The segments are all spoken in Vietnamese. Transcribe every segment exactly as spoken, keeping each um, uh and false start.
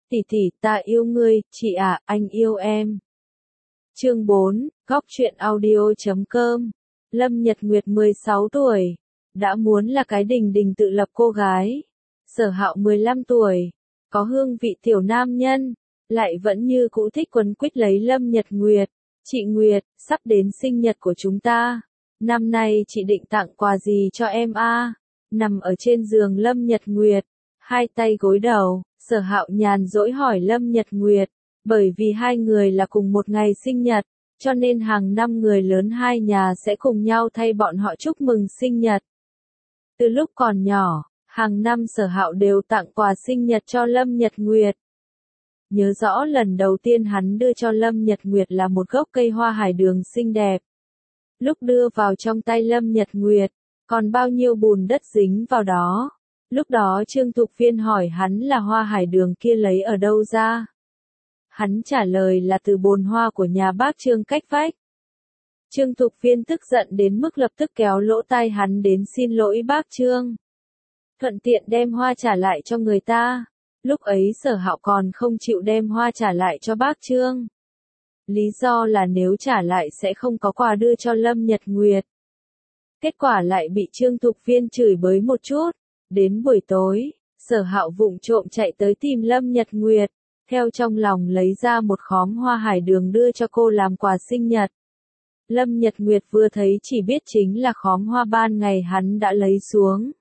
Tỷ tỷ, ta yêu ngươi, chị à, anh yêu em. Chương bốn, Góc truyện audio chấm com. Lâm Nhật Nguyệt mười sáu tuổi, đã muốn là cái đình đình tự lập cô gái. Sở Hạo mười lăm tuổi, có hương vị tiểu nam nhân, lại vẫn như cũ thích quấn quýt lấy Lâm Nhật Nguyệt. Chị Nguyệt, sắp đến sinh nhật của chúng ta. Năm nay chị định tặng quà gì cho em a? Nằm ở trên giường Lâm Nhật Nguyệt, hai tay gối đầu, Sở Hạo nhàn dỗi hỏi Lâm Nhật Nguyệt, bởi vì hai người là cùng một ngày sinh nhật, cho nên hàng năm người lớn hai nhà sẽ cùng nhau thay bọn họ chúc mừng sinh nhật. Từ lúc còn nhỏ, hàng năm Sở Hạo đều tặng quà sinh nhật cho Lâm Nhật Nguyệt. Nhớ rõ lần đầu tiên hắn đưa cho Lâm Nhật Nguyệt là một gốc cây hoa hải đường xinh đẹp. Lúc đưa vào trong tay Lâm Nhật Nguyệt, còn bao nhiêu bùn đất dính vào đó. Lúc đó Trương Thục Viên hỏi hắn là hoa hải đường kia lấy ở đâu ra. Hắn trả lời là từ bồn hoa của nhà bác Trương cách vách. Trương Thục Viên tức giận đến mức lập tức kéo lỗ tai hắn đến xin lỗi bác Trương. Thuận tiện đem hoa trả lại cho người ta. Lúc ấy Sở Hạo còn không chịu đem hoa trả lại cho bác Trương. Lý do là nếu trả lại sẽ không có quà đưa cho Lâm Nhật Nguyệt. Kết quả lại bị Trương Thục Viên chửi bới một chút. Đến buổi tối, Sở Hạo vụng trộm chạy tới tìm Lâm Nhật Nguyệt, theo trong lòng lấy ra một khóm hoa hải đường đưa cho cô làm quà sinh nhật. Lâm Nhật Nguyệt vừa thấy chỉ biết chính là khóm hoa ban ngày hắn đã lấy xuống.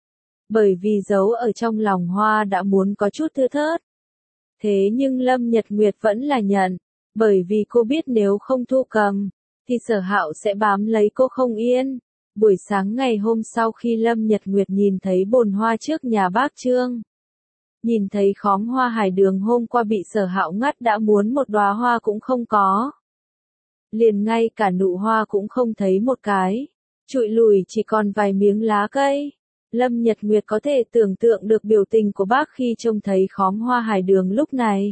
Bởi vì giấu ở trong lòng hoa đã muốn có chút thưa thớt. Thế nhưng Lâm Nhật Nguyệt vẫn là nhận, bởi vì cô biết nếu không thu cầm, thì Sở Hạo sẽ bám lấy cô không yên. Buổi sáng ngày hôm sau khi Lâm Nhật Nguyệt nhìn thấy bồn hoa trước nhà bác Trương, nhìn thấy khóm hoa hải đường hôm qua bị Sở Hạo ngắt đã muốn một đóa hoa cũng không có. Liền ngay cả nụ hoa cũng không thấy một cái, trụi lùi chỉ còn vài miếng lá cây. Lâm Nhật Nguyệt có thể tưởng tượng được biểu tình của bác khi trông thấy khóm hoa hải đường lúc này.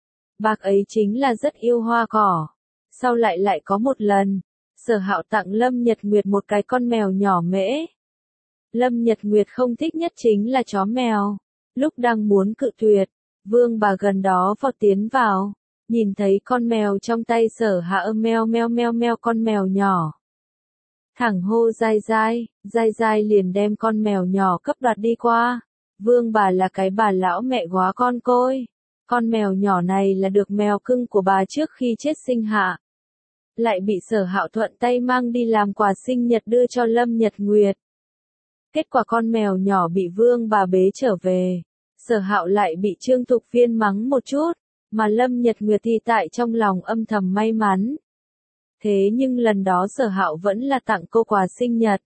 Bác ấy chính là rất yêu hoa cỏ. Sau lại lại có một lần, Sở Hạo tặng Lâm Nhật Nguyệt một cái con mèo nhỏ mễ. Lâm Nhật Nguyệt không thích nhất chính là chó mèo. Lúc đang muốn cự tuyệt, Vương bà gần đó vọt tiến vào, nhìn thấy con mèo trong tay Sở Hạo meo meo meo meo con mèo nhỏ. Thẳng hô dai dai, dai dai liền đem con mèo nhỏ cấp đoạt đi qua. Vương bà là cái bà lão mẹ góa con côi. Con mèo nhỏ này là được mèo cưng của bà trước khi chết sinh hạ. Lại bị Sở Hạo thuận tay mang đi làm quà sinh nhật đưa cho Lâm Nhật Nguyệt. Kết quả con mèo nhỏ bị Vương bà bế trở về. Sở Hạo lại bị Trương Thục Viên mắng một chút, mà Lâm Nhật Nguyệt thì tại trong lòng âm thầm may mắn. Thế nhưng lần đó Sở Hạo vẫn là tặng cô quà sinh nhật.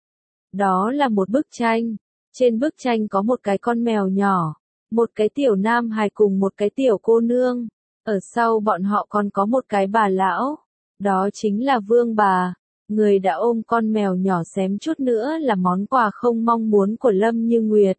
Đó là một bức tranh. Trên bức tranh có một cái con mèo nhỏ, một cái tiểu nam hài cùng một cái tiểu cô nương. Ở sau bọn họ còn có một cái bà lão. Đó chính là Vương bà, người đã ôm con mèo nhỏ xém chút nữa là món quà không mong muốn của Lâm Như Nguyệt.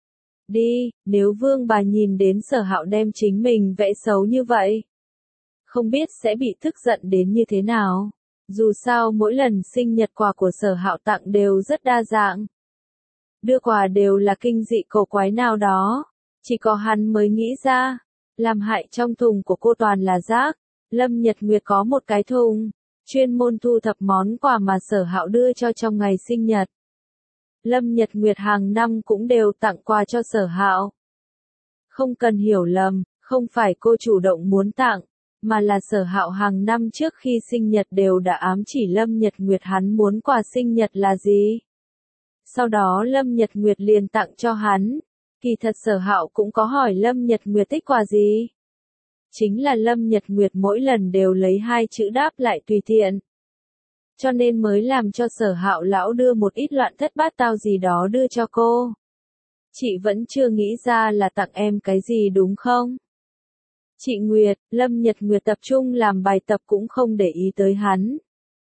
Đi, nếu Vương bà nhìn đến Sở Hạo đem chính mình vẽ xấu như vậy, không biết sẽ bị tức giận đến như thế nào. Dù sao mỗi lần sinh nhật quà của Sở Hạo tặng đều rất đa dạng. Đưa quà đều là kinh dị cổ quái nào đó, chỉ có hắn mới nghĩ ra. Làm hại trong thùng của cô toàn là rác. Lâm Nhật Nguyệt có một cái thùng, chuyên môn thu thập món quà mà Sở Hạo đưa cho trong ngày sinh nhật. Lâm Nhật Nguyệt hàng năm cũng đều tặng quà cho Sở Hạo. Không cần hiểu lầm, không phải cô chủ động muốn tặng, mà là Sở Hạo hàng năm trước khi sinh nhật đều đã ám chỉ Lâm Nhật Nguyệt hắn muốn quà sinh nhật là gì. Sau đó Lâm Nhật Nguyệt liền tặng cho hắn. Kỳ thật Sở Hạo cũng có hỏi Lâm Nhật Nguyệt thích quà gì. Chính là Lâm Nhật Nguyệt mỗi lần đều lấy hai chữ đáp lại tùy tiện. Cho nên mới làm cho Sở Hạo lão đưa một ít loạn thất bát tao gì đó đưa cho cô. Chị vẫn chưa nghĩ ra là tặng em cái gì đúng không? Chị Nguyệt, Lâm Nhật Nguyệt tập trung làm bài tập cũng không để ý tới hắn.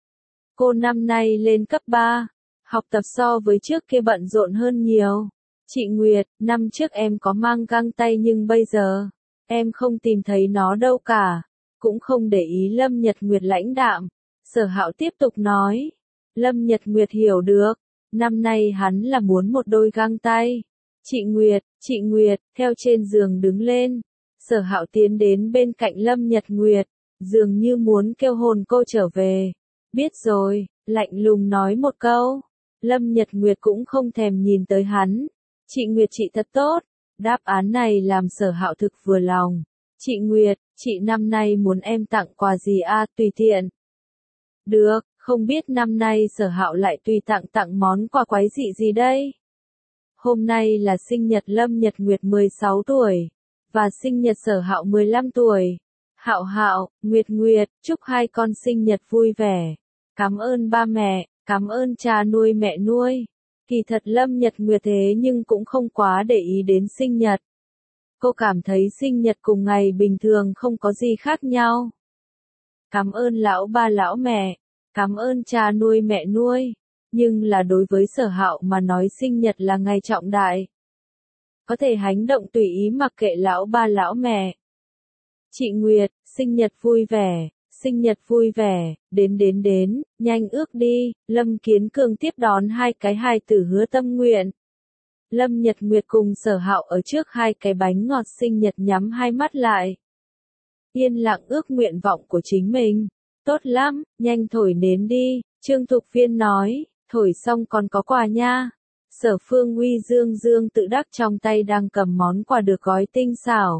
Cô năm nay lên cấp ba, học tập so với trước kia bận rộn hơn nhiều. Chị Nguyệt, năm trước em có mang găng tay nhưng bây giờ, em không tìm thấy nó đâu cả. Cũng không để ý Lâm Nhật Nguyệt lãnh đạm. Sở Hạo tiếp tục nói. Lâm Nhật Nguyệt hiểu được. Năm nay hắn là muốn một đôi găng tay. Chị Nguyệt, chị Nguyệt, theo trên giường đứng lên. Sở Hạo tiến đến bên cạnh Lâm Nhật Nguyệt, dường như muốn kêu hồn cô trở về. Biết rồi, lạnh lùng nói một câu. Lâm Nhật Nguyệt cũng không thèm nhìn tới hắn. Chị Nguyệt chị thật tốt. Đáp án này làm Sở Hạo thực vừa lòng. Chị Nguyệt, chị năm nay muốn em tặng quà gì a? À, tùy tiện. Được, không biết năm nay Sở Hạo lại tùy tặng tặng món quà quái dị gì đây? Hôm nay là sinh nhật Lâm Nhật Nguyệt mười sáu tuổi, và sinh nhật Sở Hạo mười lăm tuổi. Hạo Hạo, Nguyệt Nguyệt, chúc hai con sinh nhật vui vẻ. Cảm ơn ba mẹ, cảm ơn cha nuôi mẹ nuôi. Kỳ thật Lâm Nhật Nguyệt thế nhưng cũng không quá để ý đến sinh nhật. Cô cảm thấy sinh nhật cùng ngày bình thường không có gì khác nhau. Cảm ơn lão ba lão mẹ, cảm ơn cha nuôi mẹ nuôi. Nhưng là đối với Sở Hạo mà nói sinh nhật là ngày trọng đại. Có thể hành động tùy ý mặc kệ lão ba lão mẹ. Chị Nguyệt, sinh nhật vui vẻ, sinh nhật vui vẻ, đến đến đến, nhanh ước đi. Lâm Kiến Cường tiếp đón hai cái hài tử hứa tâm nguyện. Lâm Nhật Nguyệt cùng Sở Hạo ở trước hai cái bánh ngọt sinh nhật nhắm hai mắt lại. Yên lặng ước nguyện vọng của chính mình. Tốt lắm, nhanh thổi nến đi, Trương Thục Viên nói, thổi xong còn có quà nha. Sở Phương Uy dương dương tự đắc trong tay đang cầm món quà được gói tinh xảo.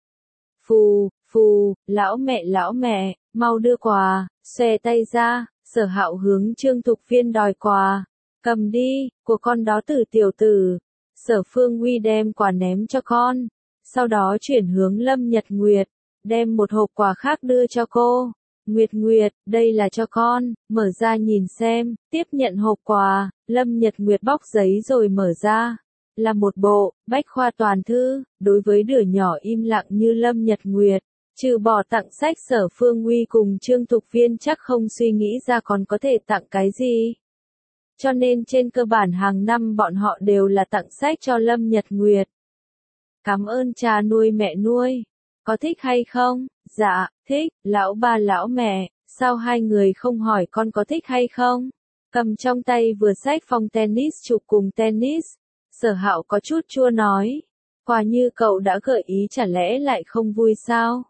Phù, phù, lão mẹ lão mẹ, mau đưa quà, xòe tay ra. Sở Hạo hướng Trương Thục Viên đòi quà. Cầm đi, của con đó Tử tiểu tử. Sở Phương Uy đem quà ném cho con. Sau đó chuyển hướng Lâm Nhật Nguyệt, đem một hộp quà khác đưa cho cô. Nguyệt Nguyệt, đây là cho con, mở ra nhìn xem. Tiếp nhận hộp quà, Lâm Nhật Nguyệt bóc giấy rồi mở ra. Là một bộ bách khoa toàn thư. Đối với đứa nhỏ im lặng như Lâm Nhật Nguyệt, trừ bỏ tặng sách, Sở Phương Uy cùng Trương Thục Viên chắc không suy nghĩ ra còn có thể tặng cái gì. Cho nên trên cơ bản hàng năm bọn họ đều là tặng sách cho Lâm Nhật Nguyệt. Cảm ơn cha nuôi mẹ nuôi. Có thích hay không? Dạ, thích. Lão ba lão mẹ, sao hai người không hỏi con có thích hay không? Cầm trong tay vừa sách phong tennis chụp cùng tennis. Sở Hạo có chút chua nói. Quả như cậu đã gợi ý chả lẽ lại không vui sao?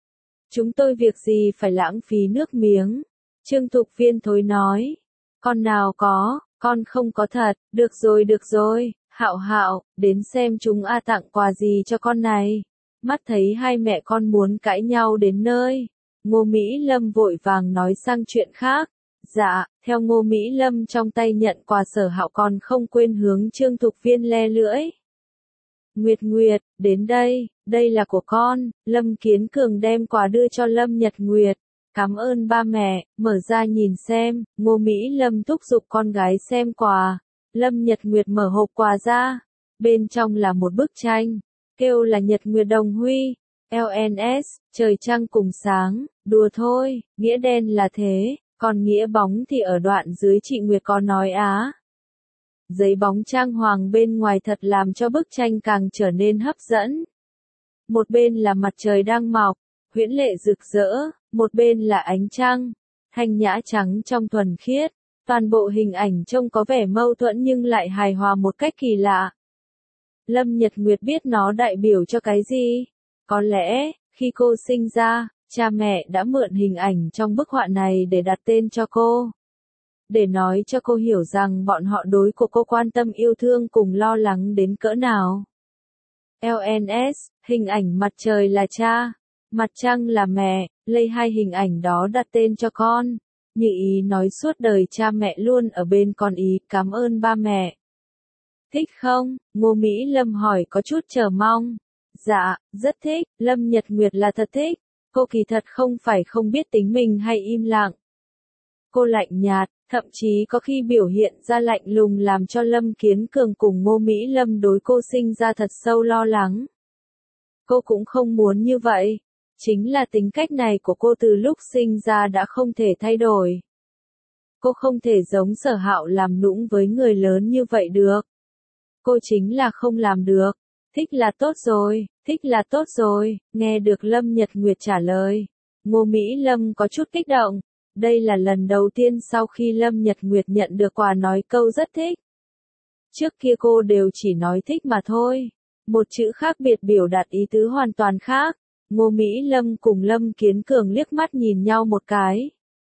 Chúng tôi việc gì phải lãng phí nước miếng? Trương Thục Viên thối nói. Con nào có, con không có thật. Được rồi được rồi, Hạo Hạo, đến xem chúng a tặng quà gì cho con này. Mắt thấy hai mẹ con muốn cãi nhau đến nơi, Ngô Mỹ Lâm vội vàng nói sang chuyện khác. Dạ, theo Ngô Mỹ Lâm trong tay nhận quà, Sở Hạo còn không quên hướng Trương Thục Viên le lưỡi. Nguyệt Nguyệt, đến đây, đây là của con. Lâm Kiến Cường đem quà đưa cho Lâm Nhật Nguyệt. Cảm ơn ba mẹ, mở ra nhìn xem. Ngô Mỹ Lâm thúc giục con gái xem quà. Lâm Nhật Nguyệt mở hộp quà ra. Bên trong là một bức tranh. Kêu là Nhật Nguyệt Đồng Huy. lờ en ét, trời trăng cùng sáng. Đùa thôi, nghĩa đen là thế. Còn nghĩa bóng thì ở đoạn dưới chị Nguyệt có nói á. Giấy bóng trang hoàng bên ngoài thật làm cho bức tranh càng trở nên hấp dẫn. Một bên là mặt trời đang mọc, huyễn lệ rực rỡ, một bên là ánh trăng, thanh nhã trắng trong thuần khiết. Toàn bộ hình ảnh trông có vẻ mâu thuẫn nhưng lại hài hòa một cách kỳ lạ. Lâm Nhật Nguyệt biết nó đại biểu cho cái gì. Có lẽ, khi cô sinh ra, cha mẹ đã mượn hình ảnh trong bức họa này để đặt tên cho cô. Để nói cho cô hiểu rằng bọn họ đối của cô quan tâm yêu thương cùng lo lắng đến cỡ nào. lờ en ét, hình ảnh mặt trời là cha, mặt trăng là mẹ, lấy hai hình ảnh đó đặt tên cho con. Như ý nói suốt đời cha mẹ luôn ở bên con ý, cảm ơn ba mẹ. Thích không? Ngô Mỹ Lâm hỏi có chút chờ mong. Dạ, rất thích. Lâm Nhật Nguyệt là thật thích. Cô kỳ thật không phải không biết tính mình hay im lặng. Cô lạnh nhạt, thậm chí có khi biểu hiện ra lạnh lùng làm cho Lâm Kiến Cường cùng Ngô Mỹ Lâm đối cô sinh ra thật sâu lo lắng. Cô cũng không muốn như vậy. Chính là tính cách này của cô từ lúc sinh ra đã không thể thay đổi. Cô không thể giống Sở Hạo làm nũng với người lớn như vậy được. Cô chính là không làm được. Thích là tốt rồi, thích là tốt rồi. Nghe được Lâm Nhật Nguyệt trả lời, Ngô Mỹ Lâm có chút kích động. Đây là lần đầu tiên sau khi Lâm Nhật Nguyệt nhận được quà nói câu rất thích. Trước kia cô đều chỉ nói thích mà thôi. Một chữ khác biệt biểu đạt ý tứ hoàn toàn khác. Ngô Mỹ Lâm cùng Lâm Kiến Cường liếc mắt nhìn nhau một cái.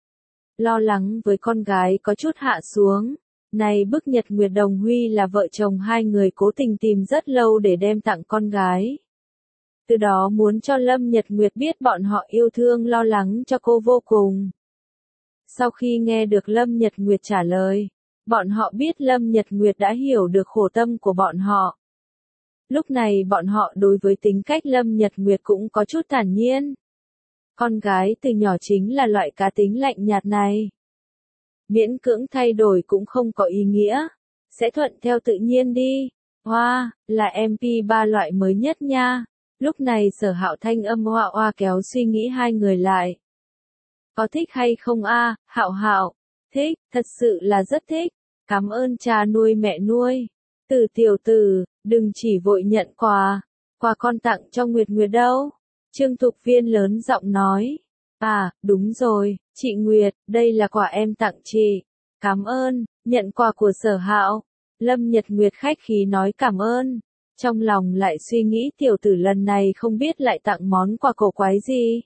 Lo lắng với con gái có chút hạ xuống. Này bức Nhật Nguyệt Đồng Huy là vợ chồng hai người cố tình tìm rất lâu để đem tặng con gái. Từ đó muốn cho Lâm Nhật Nguyệt biết bọn họ yêu thương lo lắng cho cô vô cùng. Sau khi nghe được Lâm Nhật Nguyệt trả lời, bọn họ biết Lâm Nhật Nguyệt đã hiểu được khổ tâm của bọn họ. Lúc này bọn họ đối với tính cách Lâm Nhật Nguyệt cũng có chút thản nhiên. Con gái từ nhỏ chính là loại cá tính lạnh nhạt này. Miễn cưỡng thay đổi cũng không có ý nghĩa. Sẽ thuận theo tự nhiên đi. Hoa, wow, là em pê ba loại mới nhất nha. Lúc này Sở Hạo thanh âm hoa hoa kéo suy nghĩ hai người lại. Có thích hay không a, Hạo Hạo? Thích, thật sự là rất thích. Cảm ơn cha nuôi mẹ nuôi. Từ tiểu tử, đừng chỉ vội nhận quà. Quà con tặng cho Nguyệt Nguyệt đâu. Trương Thục Viên lớn giọng nói. À, đúng rồi, chị Nguyệt, đây là quà em tặng chị. Cảm ơn, nhận quà của Sở Hạo. Lâm Nhật Nguyệt khách khí nói cảm ơn. Trong lòng lại suy nghĩ tiểu tử lần này không biết lại tặng món quà cổ quái gì.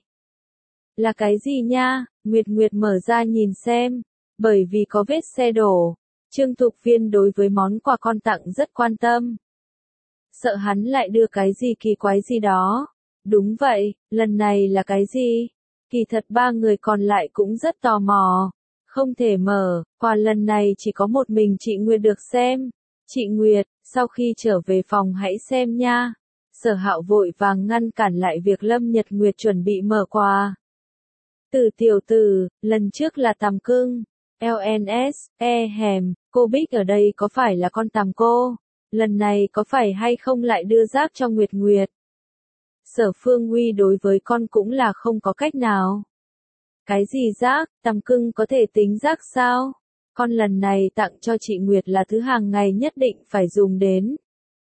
Là cái gì nha? Nguyệt Nguyệt mở ra nhìn xem. Bởi vì có vết xe đổ, Trương Thục Viên đối với món quà con tặng rất quan tâm. Sợ hắn lại đưa cái gì kỳ quái gì đó. Đúng vậy, lần này là cái gì? Kỳ thật ba người còn lại cũng rất tò mò. Không thể mở, quà lần này chỉ có một mình chị Nguyệt được xem. Chị Nguyệt, sau khi trở về phòng hãy xem nha. Sở Hạo vội vàng ngăn cản lại việc Lâm Nhật Nguyệt chuẩn bị mở quà. Từ tiểu tử, lần trước là tằm cưng. lờ en ét, e hèm, cô Bích ở đây có phải là con tằm cô? Lần này có phải hay không lại đưa rác cho Nguyệt Nguyệt? Sở Phương Huy đối với con cũng là không có cách nào. Cái gì rác, tằm cưng có thể tính rác sao? Con lần này tặng cho chị Nguyệt là thứ hàng ngày nhất định phải dùng đến.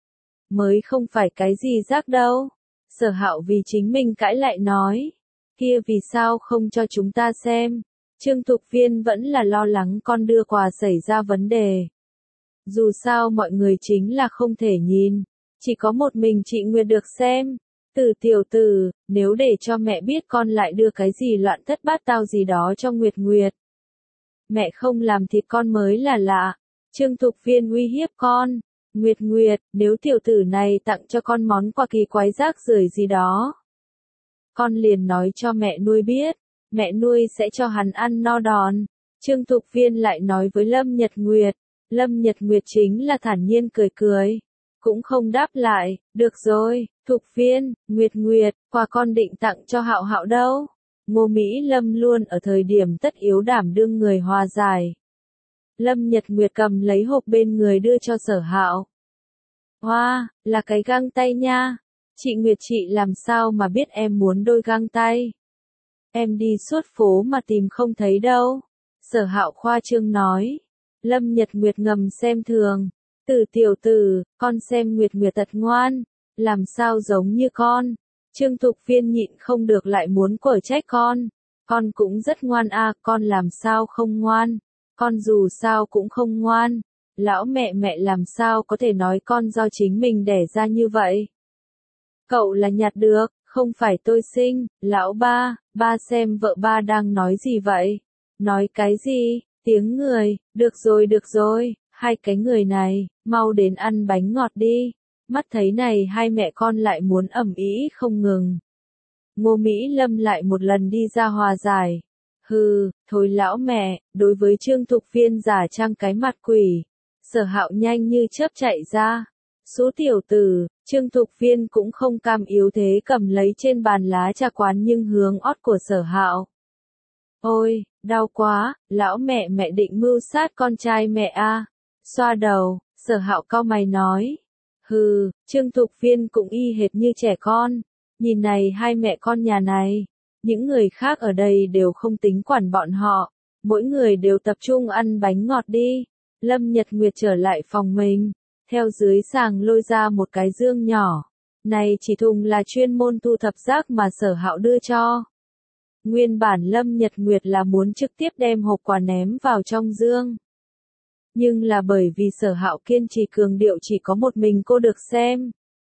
Mới không phải cái gì rác đâu. Sở Hạo vì chính mình cãi lại nói. Kia vì sao không cho chúng ta xem? Trương Thục Viên vẫn là lo lắng con đưa quà xảy ra vấn đề. Dù sao mọi người chính là không thể nhìn. Chỉ có một mình chị Nguyệt được xem. Từ tiểu tử, nếu để cho mẹ biết con lại đưa cái gì loạn thất bát tao gì đó cho Nguyệt Nguyệt. Mẹ không làm thì con mới là lạ. Trương Thục Viên uy hiếp con. Nguyệt Nguyệt, nếu tiểu tử này tặng cho con món quà kỳ quái rác rưởi gì đó. Con liền nói cho mẹ nuôi biết. Mẹ nuôi sẽ cho hắn ăn no đòn. Trương Thục Viên lại nói với Lâm Nhật Nguyệt. Lâm Nhật Nguyệt chính là thản nhiên cười cười. Cũng không đáp lại. Được rồi, Thục Viên, Nguyệt Nguyệt, quà con định tặng cho Hạo Hạo đâu. Ngô Mỹ Lâm luôn ở thời điểm tất yếu đảm đương người hòa giải. Lâm Nhật Nguyệt cầm lấy hộp bên người đưa cho Sở Hạo. Hoa, wow, là cái găng tay nha. Chị Nguyệt chị làm sao mà biết em muốn đôi găng tay. Em đi suốt phố mà tìm không thấy đâu. Sở Hạo khoa trương nói. Lâm Nhật Nguyệt ngầm xem thường. Từ tiểu tử, con xem Nguyệt Nguyệt thật ngoan. Làm sao giống như con. Trương Thục Viên nhịn không được lại muốn quở trách con. Con cũng rất ngoan à, con làm sao không ngoan. Con dù sao cũng không ngoan. Lão mẹ mẹ làm sao có thể nói con do chính mình đẻ ra như vậy. Cậu là nhặt được, không phải tôi sinh. Lão ba, ba xem vợ ba đang nói gì vậy? Nói cái gì? Tiếng người, được rồi được rồi, hai cái người này, mau đến ăn bánh ngọt đi. Mắt thấy này hai mẹ con lại muốn ầm ĩ không ngừng. Ngô Mỹ Lâm lại một lần đi ra hòa giải. Hừ, thôi lão mẹ, đối với Trương Thục Viên giả trang cái mặt quỷ. Sở Hạo nhanh như chớp chạy ra. Số tiểu tử, Trương Thục Viên cũng không cam yếu thế cầm lấy trên bàn lá trà quán nhưng hướng ót của Sở Hạo. Ôi, đau quá, lão mẹ mẹ định mưu sát con trai mẹ a. À. Xoa đầu, Sở Hạo cau mày nói. Hừ, Trương Thục Viên cũng y hệt như trẻ con. Nhìn này hai mẹ con nhà này. Những người khác ở đây đều không tính quản bọn họ. Mỗi người đều tập trung ăn bánh ngọt đi. Lâm Nhật Nguyệt trở lại phòng mình. Theo dưới sàng lôi ra một cái dương nhỏ. Này chỉ thùng là chuyên môn thu thập rác mà Sở Hạo đưa cho. Nguyên bản Lâm Nhật Nguyệt là muốn trực tiếp đem hộp quà ném vào trong dương. Nhưng là bởi vì Sở Hạo kiên trì cường điệu chỉ có một mình cô được xem.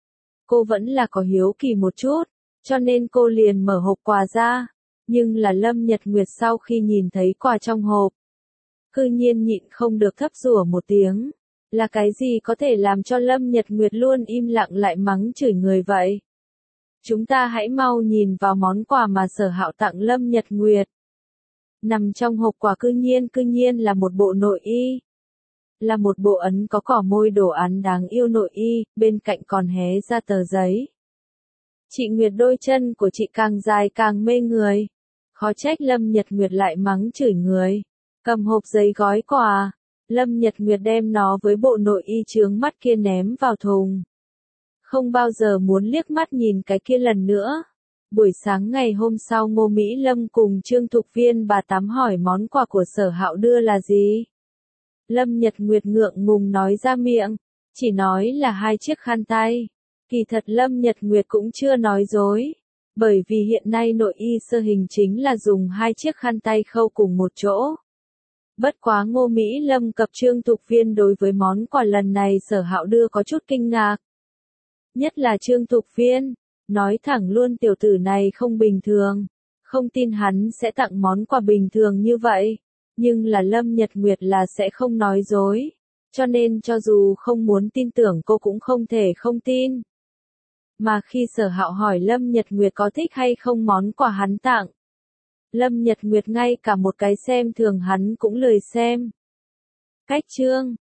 cô vẫn là có hiếu kỳ một chút, cho nên cô liền mở hộp quà ra. Nhưng là Lâm Nhật Nguyệt sau khi nhìn thấy quà trong hộp, cư nhiên nhịn không được thấp rủa một tiếng. Là cái gì có thể làm cho Lâm Nhật Nguyệt luôn im lặng lại mắng chửi người vậy? Chúng ta hãy mau nhìn vào món quà mà Sở Hạo tặng Lâm Nhật Nguyệt. Nằm trong hộp quà cư nhiên cư nhiên là một bộ nội y. Là một bộ ấn có cỏ môi đồ án đáng yêu nội y, bên cạnh còn hé ra tờ giấy. Chị Nguyệt đôi chân của chị càng dài càng mê người. Khó trách Lâm Nhật Nguyệt lại mắng chửi người. Cầm hộp giấy gói quà, Lâm Nhật Nguyệt đem nó với bộ nội y chướng mắt kia ném vào thùng. Không bao giờ muốn liếc mắt nhìn cái kia lần nữa. Buổi sáng ngày hôm sau Ngô Mỹ Lâm cùng Trương Thục Viên bà Tám hỏi món quà của Sở Hạo đưa là gì. Lâm Nhật Nguyệt ngượng ngùng nói ra miệng, chỉ nói là hai chiếc khăn tay. Kỳ thật Lâm Nhật Nguyệt cũng chưa nói dối, bởi vì hiện nay nội y sơ hình chính là dùng hai chiếc khăn tay khâu cùng một chỗ. Bất quá Ngô Mỹ Lâm cập Trương Thục Viên đối với món quà lần này Sở Hạo đưa có chút kinh ngạc. Nhất là Trương Thục Viên, nói thẳng luôn tiểu tử này không bình thường, không tin hắn sẽ tặng món quà bình thường như vậy. Nhưng là Lâm Nhật Nguyệt là sẽ không nói dối, cho nên cho dù không muốn tin tưởng cô cũng không thể không tin. Mà khi Sở Hạo hỏi Lâm Nhật Nguyệt có thích hay không món quà hắn tặng, Lâm Nhật Nguyệt ngay cả một cái xem thường hắn cũng lười xem. Cách chương